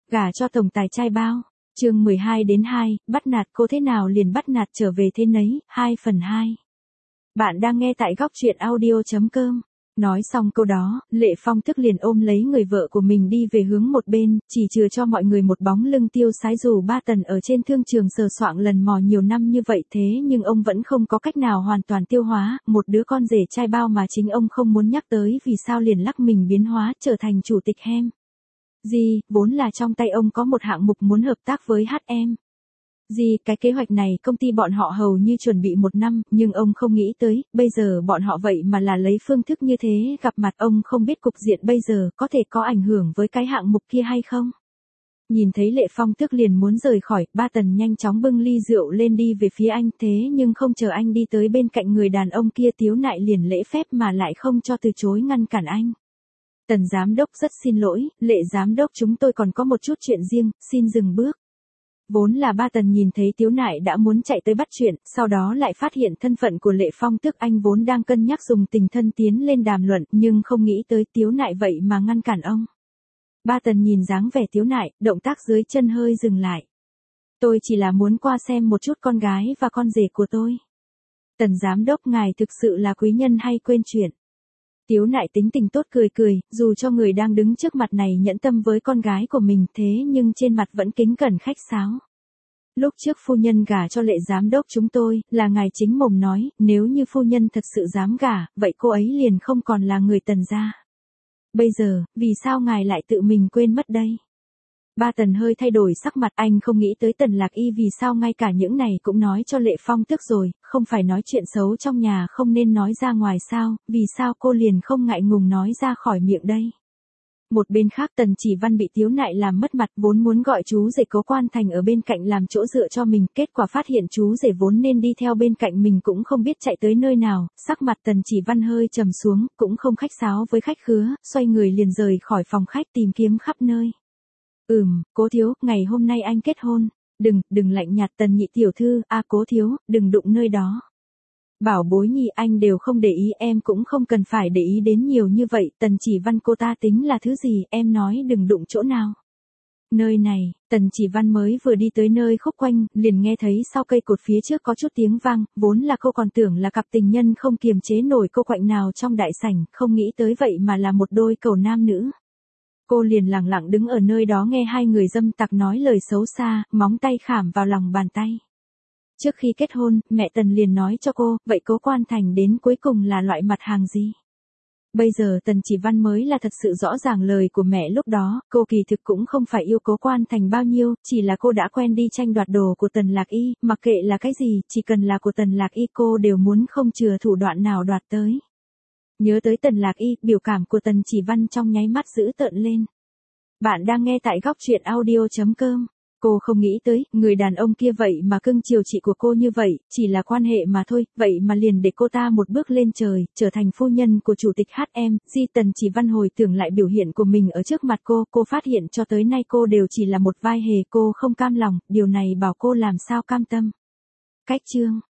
Gả cho tổng tài trai bao. Chương 12-2, bắt nạt cô thế nào liền bắt nạt trở về thế nấy, 2/2. Bạn đang nghe tại góc truyện audio.com. Nói xong câu đó, Lệ Phong tức liền ôm lấy người vợ của mình đi về hướng một bên, chỉ chừa cho mọi người một bóng lưng tiêu sái. Dù ba Tần ở trên thương trường sờ soạng lần mò nhiều năm như vậy thế nhưng ông vẫn không có cách nào hoàn toàn tiêu hóa, một đứa con rể trai bao mà chính ông không muốn nhắc tới vì sao liền lắc mình biến hóa trở thành chủ tịch Hem. Vốn là trong tay ông có một hạng mục muốn hợp tác với HM. Cái kế hoạch này công ty bọn họ hầu như chuẩn bị 1 năm, nhưng ông không nghĩ tới, bây giờ bọn họ vậy mà là lấy phương thức như thế gặp mặt. Ông không biết cục diện bây giờ có thể có ảnh hưởng với cái hạng mục kia hay không. Nhìn thấy Lệ Phong tức liền muốn rời khỏi, ba Tần nhanh chóng bưng ly rượu lên đi về phía anh, thế nhưng không chờ anh đi tới bên cạnh người đàn ông kia, Tiếu Nại liền lễ phép mà lại không cho từ chối ngăn cản anh. Tần giám đốc rất xin lỗi, Lệ giám đốc chúng tôi còn có một chút chuyện riêng, xin dừng bước. Vốn là ba Tần nhìn thấy Tiếu Nại đã muốn chạy tới bắt chuyện, sau đó lại phát hiện thân phận của Lệ Phong, tức anh vốn đang cân nhắc dùng tình thân tiến lên đàm luận, nhưng không nghĩ tới Tiếu Nại vậy mà ngăn cản ông. Ba Tần nhìn dáng vẻ Tiếu Nại, động tác dưới chân hơi dừng lại. Tôi chỉ là muốn qua xem một chút con gái và con rể của tôi. Tần giám đốc ngài thực sự là quý nhân hay quên chuyện. Tiếu Nại tính tình tốt cười, dù cho người đang đứng trước mặt này nhẫn tâm với con gái của mình thế nhưng trên mặt vẫn kính cẩn khách sáo. Lúc trước phu nhân gả cho Lệ giám đốc chúng tôi, là ngài chính mồm nói, nếu như phu nhân thật sự dám gả, vậy cô ấy liền không còn là người Tần gia. Bây giờ, vì sao ngài lại tự mình quên mất đây? Ba Tần hơi thay đổi sắc mặt, anh không nghĩ tới Tần Lạc Y vì sao ngay cả những này cũng nói cho Lệ Phong tức rồi, không phải nói chuyện xấu trong nhà không nên nói ra ngoài sao, vì sao cô liền không ngại ngùng nói ra khỏi miệng đây. Một bên khác Tần Chỉ Văn bị Tiếu Nại làm mất mặt, vốn muốn gọi chú rể Cố Quan Thành ở bên cạnh làm chỗ dựa cho mình, kết quả phát hiện chú rể vốn nên đi theo bên cạnh mình cũng không biết chạy tới nơi nào, sắc mặt Tần Chỉ Văn hơi trầm xuống, cũng không khách sáo với khách khứa, xoay người liền rời khỏi phòng khách tìm kiếm khắp nơi. Cố thiếu, ngày hôm nay anh kết hôn. Đừng lạnh nhạt Tần nhị tiểu thư, Cố thiếu, đừng đụng nơi đó. Bảo bối nhị anh đều không để ý, em cũng không cần phải để ý đến nhiều như vậy. Tần Chỉ Văn cô ta tính là thứ gì, em nói đừng đụng chỗ nào. Nơi này, Tần Chỉ Văn mới vừa đi tới nơi khúc quanh, liền nghe thấy sau cây cột phía trước có chút tiếng vang, vốn là cô còn tưởng là cặp tình nhân không kiềm chế nổi cô quạnh nào trong đại sảnh, không nghĩ tới vậy mà là một đôi cẩu nam nữ. Cô liền lặng lặng đứng ở nơi đó nghe hai người dâm tặc nói lời xấu xa, móng tay khảm vào lòng bàn tay. Trước khi kết hôn, mẹ Tần liền nói cho cô, vậy Cố Quan Thành đến cuối cùng là loại mặt hàng gì? Bây giờ Tần Chỉ Văn mới là thật sự rõ ràng lời của mẹ lúc đó, cô kỳ thực cũng không phải yêu Cố Quan Thành bao nhiêu, chỉ là cô đã quen đi tranh đoạt đồ của Tần Lạc Y, mặc kệ là cái gì, chỉ cần là của Tần Lạc Y cô đều muốn không chừa thủ đoạn nào đoạt tới. Nhớ tới Tần Lạc Y, biểu cảm của Tần Chỉ Văn trong nháy mắt dữ tợn lên. Bạn đang nghe tại góc truyện audio.com. Cô không nghĩ tới, người đàn ông kia vậy mà cưng chiều chị của cô như vậy, chỉ là quan hệ mà thôi, vậy mà liền để cô ta một bước lên trời, trở thành phu nhân của chủ tịch HM. Tần Chỉ Văn hồi tưởng lại biểu hiện của mình ở trước mặt cô phát hiện cho tới nay cô đều chỉ là một vai hề, cô không cam lòng, điều này bảo cô làm sao cam tâm. Cách chương